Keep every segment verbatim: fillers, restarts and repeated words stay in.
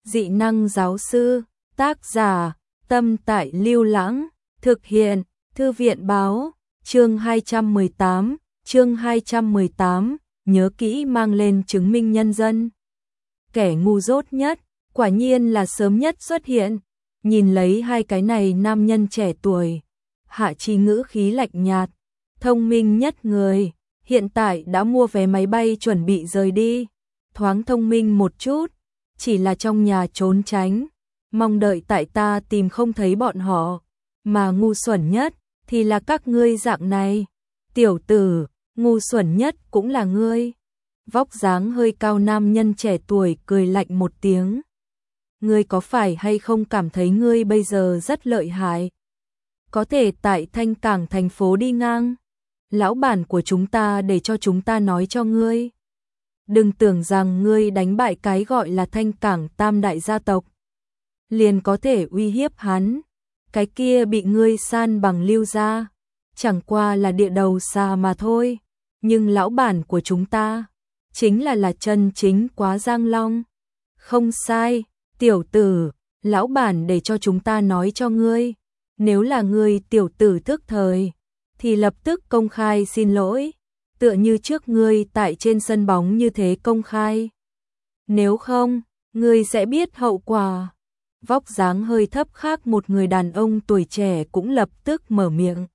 Dị năng giáo sư, tác giả, Tâm Tại Lưu Lãng, thực hiện, Thư viện báo, chương hai trăm mười tám, chương hai trăm mười tám, nhớ kỹ mang lên chứng minh nhân dân. Kẻ ngu dốt nhất, quả nhiên là sớm nhất xuất hiện, nhìn lấy hai cái này nam nhân trẻ tuổi. Hạ Chí ngữ khí lạnh nhạt, thông minh nhất người, hiện tại đã mua vé máy bay chuẩn bị rời đi, thoáng thông minh một chút, chỉ là trong nhà trốn tránh, mong đợi tại ta tìm không thấy bọn họ, mà ngu xuẩn nhất thì là các ngươi dạng này. Tiểu tử, ngu xuẩn nhất cũng là ngươi. Vóc dáng hơi cao nam nhân trẻ tuổi cười lạnh một tiếng. Ngươi có phải hay không cảm thấy ngươi bây giờ rất lợi hại? Có thể tại Thanh Cảng thành phố đi ngang. Lão bản của chúng ta để cho chúng ta nói cho ngươi. Đừng tưởng rằng ngươi đánh bại cái gọi là Thanh Cảng tam đại gia tộc liền có thể uy hiếp hắn. Cái kia bị ngươi san bằng Lưu gia, chẳng qua là địa đầu xa mà thôi. Nhưng lão bản của chúng ta chính là là chân chính Quá Giang Long. Không sai, tiểu tử, lão bản để cho chúng ta nói cho ngươi. Nếu là ngươi tiểu tử thức thời, thì lập tức công khai xin lỗi, tựa như trước ngươi tại trên sân bóng như thế công khai. Nếu không, ngươi sẽ biết hậu quả. Vóc dáng hơi thấp khác một người đàn ông tuổi trẻ cũng lập tức mở miệng,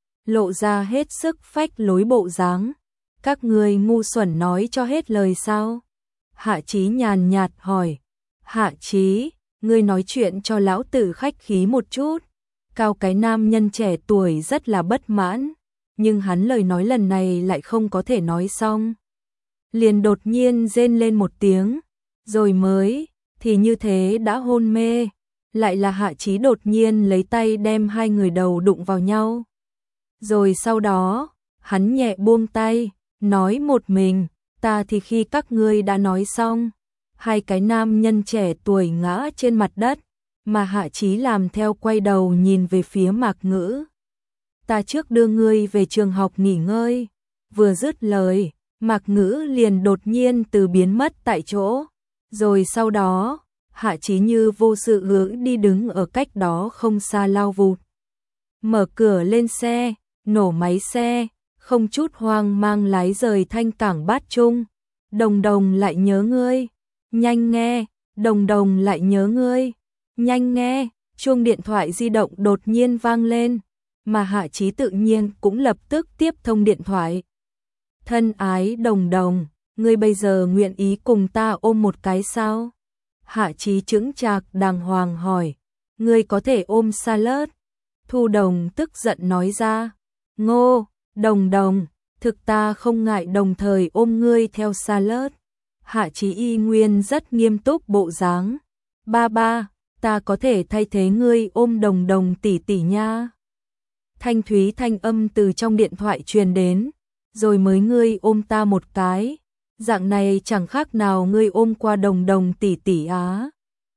lộ ra hết sức phách lối bộ dáng. Các ngươi ngu xuẩn nói cho hết lời sao? Hạ Chí nhàn nhạt hỏi. Hạ Chí, ngươi nói chuyện cho lão tử khách khí một chút. Cao cái nam nhân trẻ tuổi rất là bất mãn, nhưng hắn lời nói lần này lại không có thể nói xong. Liền đột nhiên rên lên một tiếng, rồi mới, thì như thế đã hôn mê. Lại là Hạ Chí đột nhiên lấy tay đem hai người đầu đụng vào nhau. Rồi sau đó, hắn nhẹ buông tay, nói một mình, ta thì khi các ngươi đã nói xong. Hai cái nam nhân trẻ tuổi ngã trên mặt đất, mà Hạ Chí làm theo quay đầu nhìn về phía Mạc Ngữ. Ta trước đưa ngươi về trường học nghỉ ngơi. Vừa dứt lời, Mạc Ngữ liền đột nhiên từ biến mất tại chỗ. Rồi sau đó, Hạ Chí như vô sự hữu đi đứng ở cách đó không xa lao vụt. Mở cửa lên xe, nổ máy xe, không chút hoang mang lái rời Thanh Cảng Bát Trung. Đồng đồng lại nhớ ngươi, nhanh nghe, đồng đồng lại nhớ ngươi, nhanh nghe. Chuông điện thoại di động đột nhiên vang lên, mà Hạ Chí tự nhiên cũng lập tức tiếp thông điện thoại. Thân ái đồng đồng, ngươi bây giờ nguyện ý cùng ta ôm một cái sao? Hạ Chí chững chạc đàng hoàng hỏi. Ngươi có thể ôm Salad? Thu Đồng tức giận nói ra. Ngô, đồng đồng, thực ta không ngại đồng thời ôm ngươi theo Salad. Hạ Chí y nguyên rất nghiêm túc bộ dáng. Ba ba, ta có thể thay thế ngươi ôm đồng đồng tỷ tỷ nha. Thanh thúy thanh âm từ trong điện thoại truyền đến. Rồi mới ngươi ôm ta một cái. Dạng này chẳng khác nào ngươi ôm qua đồng đồng tỷ tỷ á.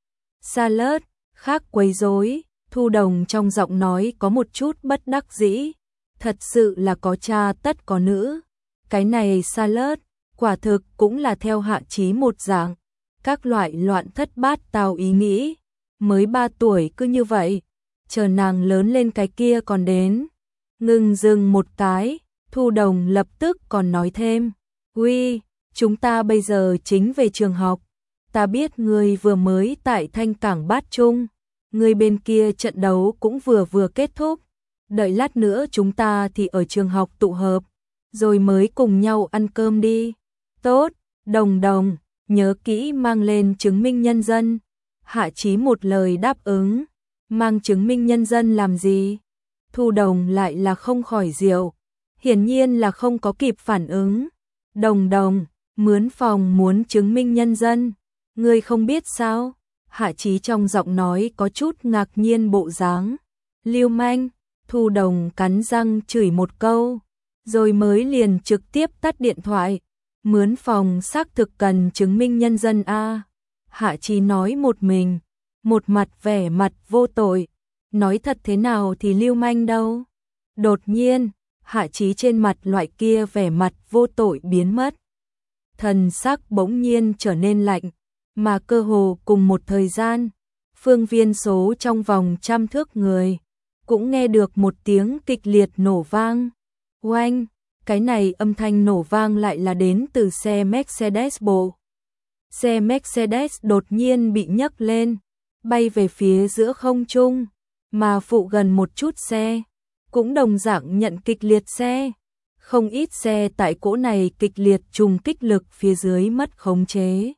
Salad, khác quấy rối. Thu Đồng trong giọng nói có một chút bất đắc dĩ. Thật sự là có cha tất có nữ. Cái này Salad, quả thực cũng là theo Hạ Chí một dạng. Các loại loạn thất bát tao ý nghĩ. Mới ba tuổi cứ như vậy. Chờ nàng lớn lên cái kia còn đến. Ngừng dừng một cái, Thu Đồng lập tức còn nói thêm. Uy, chúng ta bây giờ chính về trường học. Ta biết ngươi vừa mới tại Thanh Cảng Bát Trung. Ngươi bên kia trận đấu cũng vừa vừa kết thúc. Đợi lát nữa chúng ta thì ở trường học tụ hợp. Rồi mới cùng nhau ăn cơm đi. Tốt, đồng đồng, nhớ kỹ mang lên chứng minh nhân dân. Hạ Chí một lời đáp ứng. Mang chứng minh nhân dân làm gì? Thu Đồng lại là không khỏi diệu. Hiển nhiên là không có kịp phản ứng. Đồng đồng, mướn phòng muốn chứng minh nhân dân. Ngươi không biết sao? Hạ Chí trong giọng nói có chút ngạc nhiên bộ dáng. Lưu manh, Thu Đồng cắn răng chửi một câu. Rồi mới liền trực tiếp tắt điện thoại. Mướn phòng xác thực cần chứng minh nhân dân a. Hạ Chí nói một mình. Một mặt vẻ mặt vô tội. Nói thật thế nào thì lưu manh đâu. Đột nhiên, Hạ Chí trên mặt loại kia vẻ mặt vô tội biến mất. Thần sắc bỗng nhiên trở nên lạnh, mà cơ hồ cùng một thời gian, phương viên số trong vòng trăm thước người cũng nghe được một tiếng kịch liệt nổ vang. Oanh, cái này âm thanh nổ vang lại là đến từ xe Mercedes bộ. Xe Mercedes đột nhiên bị nhấc lên, bay về phía giữa không trung, mà phụ gần một chút xe cũng đồng dạng nhận kịch liệt xe. Không ít xe tại cỗ này kịch liệt trùng kích lực phía dưới mất khống chế,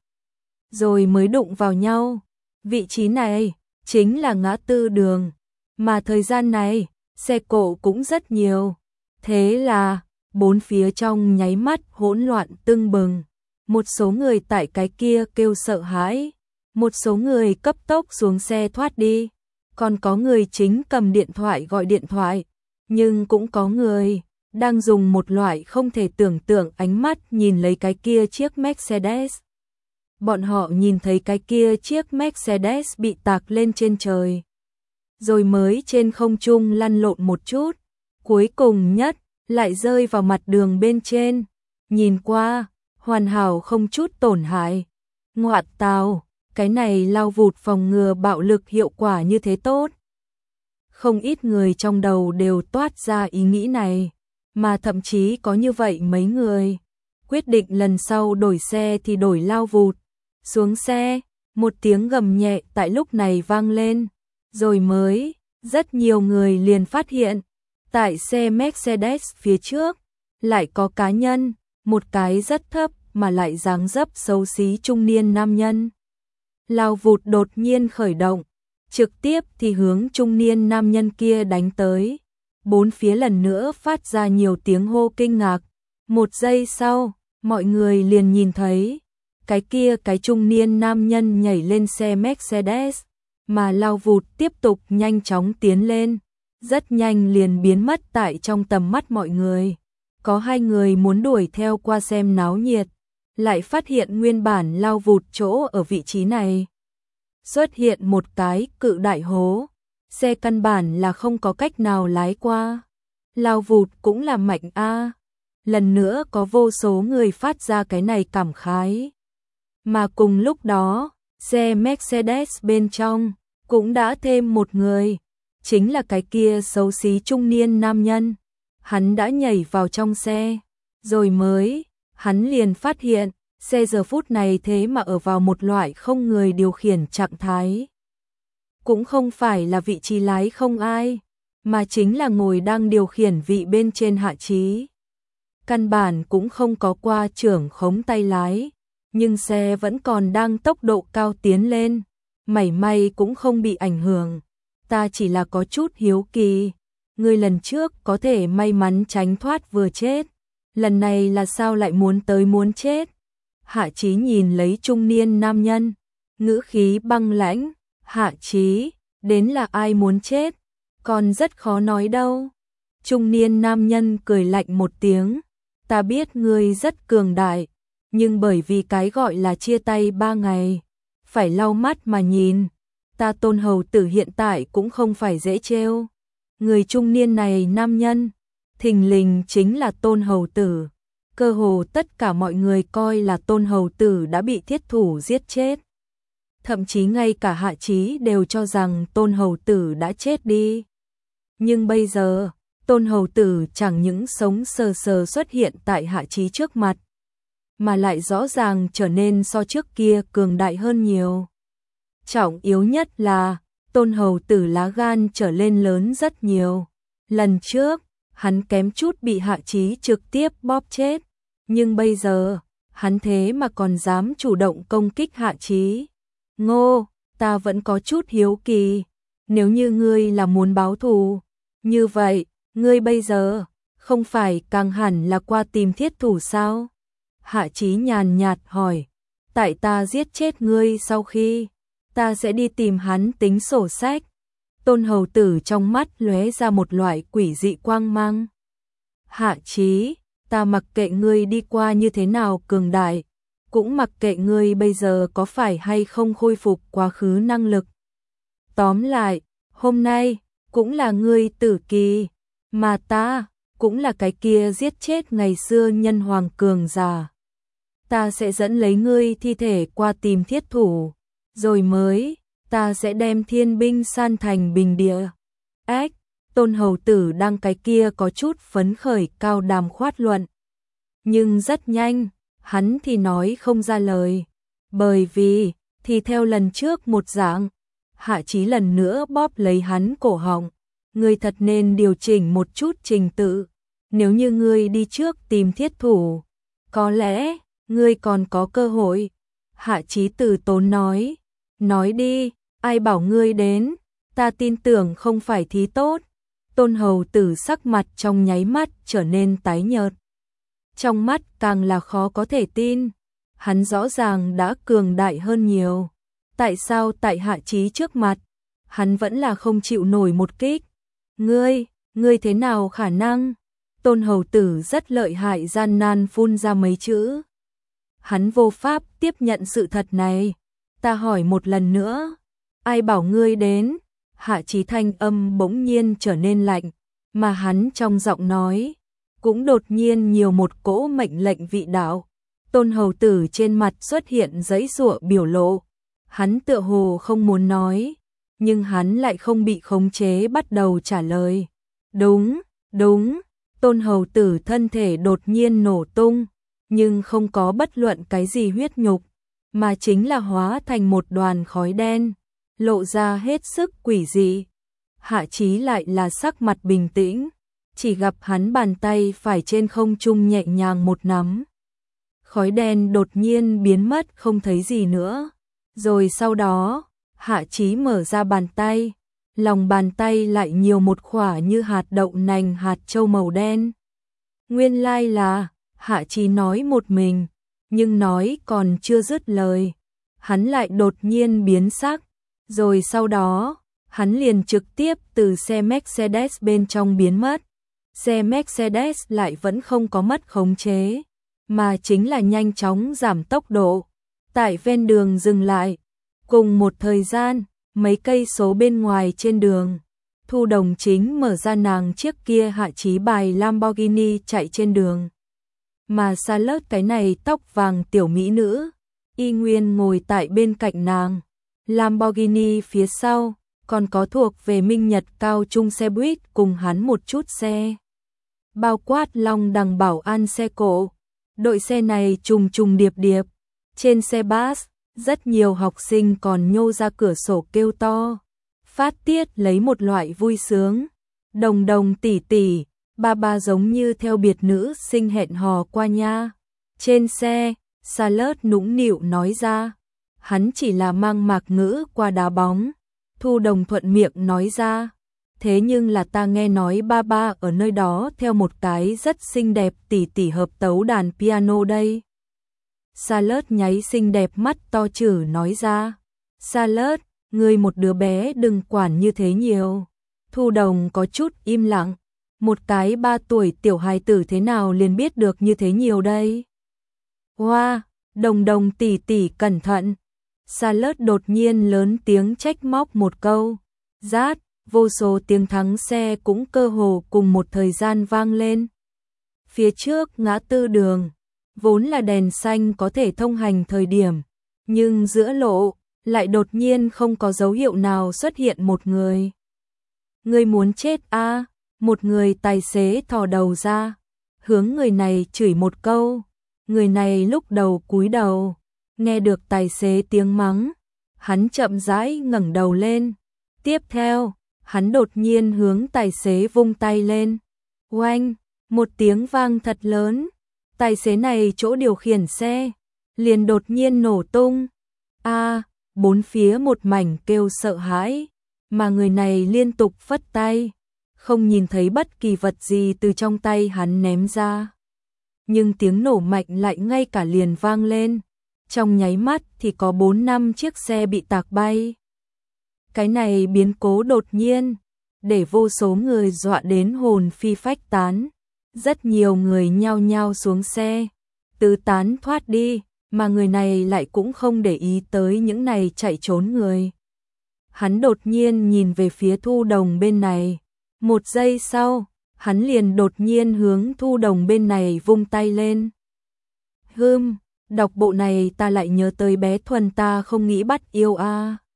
rồi mới đụng vào nhau. Vị trí này chính là ngã tư đường, mà thời gian này xe cộ cũng rất nhiều. Thế là bốn phía trong nháy mắt hỗn loạn tưng bừng. Một số người tại cái kia kêu sợ hãi, một số người cấp tốc xuống xe thoát đi, còn có người chính cầm điện thoại gọi điện thoại, nhưng cũng có người đang dùng một loại không thể tưởng tượng ánh mắt nhìn lấy cái kia chiếc Mercedes. Bọn họ nhìn thấy cái kia chiếc Mercedes bị tạc lên trên trời, rồi mới trên không trung lăn lộn một chút, cuối cùng nhất lại rơi vào mặt đường bên trên. Nhìn qua, hoàn hảo không chút tổn hại. Ngoạn tào, cái này lao vụt phòng ngừa bạo lực hiệu quả như thế tốt. Không ít người trong đầu đều toát ra ý nghĩ này, mà thậm chí có như vậy mấy người quyết định lần sau đổi xe thì đổi lao vụt. Xuống xe, một tiếng gầm nhẹ tại lúc này vang lên, rồi mới rất nhiều người liền phát hiện tại xe Mercedes phía trước lại có cá nhân, một cái rất thấp mà lại dáng dấp xấu xí trung niên nam nhân. Lao vụt đột nhiên khởi động, trực tiếp thì hướng trung niên nam nhân kia đánh tới. Bốn phía lần nữa phát ra nhiều tiếng hô kinh ngạc. Một giây sau, mọi người liền nhìn thấy cái kia cái trung niên nam nhân nhảy lên xe Mercedes, mà lao vụt tiếp tục nhanh chóng tiến lên, rất nhanh liền biến mất tại trong tầm mắt mọi người. Có hai người muốn đuổi theo qua xem náo nhiệt, lại phát hiện nguyên bản lao vụt chỗ ở vị trí này xuất hiện một cái cự đại hố, xe căn bản là không có cách nào lái qua. Lao vụt cũng là mạnh a. Lần nữa có vô số người phát ra cái này cảm khái. Mà cùng lúc đó, xe Mercedes bên trong cũng đã thêm một người, chính là cái kia xấu xí trung niên nam nhân. Hắn đã nhảy vào trong xe, rồi mới, hắn liền phát hiện, xe giờ phút này thế mà ở vào một loại không người điều khiển trạng thái. Cũng không phải là vị trí lái không ai, mà chính là ngồi đang điều khiển vị bên trên hạ trí. Căn bản cũng không có qua trưởng khống tay lái, nhưng xe vẫn còn đang tốc độ cao tiến lên, mảy may cũng không bị ảnh hưởng. Ta chỉ là có chút hiếu kỳ, người lần trước có thể may mắn tránh thoát vừa chết, lần này là sao lại muốn tới muốn chết? Hạ Chí nhìn lấy trung niên nam nhân, ngữ khí băng lãnh. Hạ Chí, đến là ai muốn chết, còn rất khó nói đâu. Trung niên nam nhân cười lạnh một tiếng, ta biết ngươi rất cường đại, nhưng bởi vì cái gọi là chia tay ba ngày, phải lau mắt mà nhìn, ta Tôn hầu tử hiện tại cũng không phải dễ trêu. Người trung niên này nam nhân, thình lình chính là Tôn hầu tử. Cơ hồ tất cả mọi người coi là Tôn hầu tử đã bị thiết thủ giết chết. Thậm chí ngay cả Hạ Chí đều cho rằng Tôn hầu tử đã chết đi. Nhưng bây giờ, Tôn hầu tử chẳng những sống sờ sờ xuất hiện tại Hạ Chí trước mặt, mà lại rõ ràng trở nên so trước kia cường đại hơn nhiều. Trọng yếu nhất là, Tôn hầu tử lá gan trở lên lớn rất nhiều. Lần trước, hắn kém chút bị Hạ Chí trực tiếp bóp chết, nhưng bây giờ, hắn thế mà còn dám chủ động công kích Hạ Chí. Ngô, ta vẫn có chút hiếu kỳ, nếu như ngươi là muốn báo thù, như vậy, ngươi bây giờ, không phải càng hẳn là qua tìm thiết thủ sao? Hạ Chí nhàn nhạt hỏi, tại ta giết chết ngươi sau khi, ta sẽ đi tìm hắn tính sổ sách. Tôn hầu tử trong mắt lóe ra một loại quỷ dị quang mang. Hạ Chí, ta mặc kệ ngươi đi qua như thế nào cường đại, cũng mặc kệ ngươi bây giờ có phải hay không khôi phục quá khứ năng lực. Tóm lại, hôm nay, cũng là ngươi tử kỳ, mà ta, cũng là cái kia giết chết ngày xưa nhân hoàng cường giả. ta sẽ dẫn lấy ngươi thi thể qua tìm thiết thủ, rồi mới, ta sẽ đem thiên binh san thành bình địa. Ếch, Tôn hầu tử đang cái kia có chút phấn khởi cao đàm khoát luận. Nhưng rất nhanh, hắn thì nói không ra lời, bởi vì, thì theo lần trước một dạng, Hạ Chí lần nữa bóp lấy hắn cổ họng, ngươi thật nên điều chỉnh một chút trình tự, nếu như ngươi đi trước tìm thiết thủ, có lẽ, ngươi còn có cơ hội. Hạ Chí từ tốn nói, nói đi, ai bảo ngươi đến, ta tin tưởng không phải thí tốt. Tôn hầu tử sắc mặt trong nháy mắt trở nên tái nhợt. Trong mắt càng là khó có thể tin, hắn rõ ràng đã cường đại hơn nhiều. Tại sao tại Hạ Chí trước mặt, hắn vẫn là không chịu nổi một kích? Ngươi, ngươi thế nào khả năng? Tôn hầu tử rất lợi hại gian nan phun ra mấy chữ. Hắn vô pháp tiếp nhận sự thật này. Ta hỏi một lần nữa, ai bảo ngươi đến? Hạ Chí thanh âm bỗng nhiên trở nên lạnh, mà hắn trong giọng nói cũng đột nhiên nhiều một cỗ mệnh lệnh vị đạo. Tôn hầu tử trên mặt xuất hiện giãy giụa biểu lộ, hắn tựa hồ không muốn nói, nhưng hắn lại không bị khống chế bắt đầu trả lời. Đúng, đúng. Tôn hầu tử thân thể đột nhiên nổ tung, nhưng không có bất luận cái gì huyết nhục, mà chính là hóa thành một đoàn khói đen, lộ ra hết sức quỷ dị. Hạ Chí lại là sắc mặt bình tĩnh, chỉ gặp hắn bàn tay phải trên không trung nhẹ nhàng một nắm. Khói đen đột nhiên biến mất không thấy gì nữa, rồi sau đó, Hạ Chí mở ra bàn tay, lòng bàn tay lại nhiều một khỏa như hạt đậu nành hạt châu màu đen. Nguyên lai là, Hạ Chí nói một mình, nhưng nói còn chưa dứt lời, hắn lại đột nhiên biến sắc, rồi sau đó, hắn liền trực tiếp từ xe Mercedes bên trong biến mất. Xe Mercedes lại vẫn không có mất khống chế, mà chính là nhanh chóng giảm tốc độ, tại ven đường dừng lại. Cùng một thời gian, mấy cây số bên ngoài trên đường, Thu Đồng chính mở ra nàng chiếc kia Hạ Chí bài Lamborghini chạy trên đường. Mà Charlotte cái này tóc vàng tiểu mỹ nữ, y nguyên ngồi tại bên cạnh nàng. Lamborghini phía sau, còn có thuộc về Minh Nhật cao trung xe buýt cùng hắn một chút xe. Bao quát long đằng bảo an xe cộ. Đội xe này trùng trùng điệp điệp. Trên xe bus, rất nhiều học sinh còn nhô ra cửa sổ kêu to, phát tiết lấy một loại vui sướng. Đồng đồng tỷ tỷ, ba ba giống như theo biệt nữ sinh hẹn hò qua nha. Trên xe, Charlotte nũng nịu nói ra, hắn chỉ là mang mạc ngữ qua đá bóng. Thu Đồng thuận miệng nói ra, thế nhưng là ta nghe nói ba ba ở nơi đó theo một cái rất xinh đẹp tỷ tỷ hợp tấu đàn piano đây. Charlotte nháy xinh đẹp mắt to chử nói ra, Charlotte, ngươi một đứa bé đừng quản như thế nhiều. Thu Đồng có chút im lặng, một cái ba tuổi tiểu hài tử thế nào liền biết được như thế nhiều đây. Hoa, wow, Đồng đồng tỷ tỷ cẩn thận. Charlotte đột nhiên lớn tiếng trách móc một câu, rát, vô số tiếng thắng xe cũng cơ hồ cùng một thời gian vang lên. Phía trước ngã tư đường, vốn là đèn xanh có thể thông hành thời điểm, nhưng giữa lộ, lại đột nhiên không có dấu hiệu nào xuất hiện một người. Người muốn chết a? À? Một người tài xế thò đầu ra, hướng người này chửi một câu. Người này lúc đầu cúi đầu, nghe được tài xế tiếng mắng, hắn chậm rãi ngẩng đầu lên. Tiếp theo, hắn đột nhiên hướng tài xế vung tay lên. Oanh, một tiếng vang thật lớn. Tài xế này chỗ điều khiển xe, liền đột nhiên nổ tung. A, à, bốn phía một mảnh kêu sợ hãi, mà người này liên tục phất tay, không nhìn thấy bất kỳ vật gì từ trong tay hắn ném ra. Nhưng tiếng nổ mạnh lại ngay cả liền vang lên. Trong nháy mắt thì có bốn năm chiếc xe bị tạc bay. Cái này biến cố đột nhiên, để vô số người dọa đến hồn phi phách tán. Rất nhiều người nhao nhao xuống xe, tứ tán thoát đi, mà người này lại cũng không để ý tới những này chạy trốn người. Hắn đột nhiên nhìn về phía Thu Đồng bên này. Một giây sau, hắn liền đột nhiên hướng Thu Đồng bên này vung tay lên. Hưm, Đọc bộ này ta lại nhớ tới bé Thuần ta không nghĩ bắt yêu a.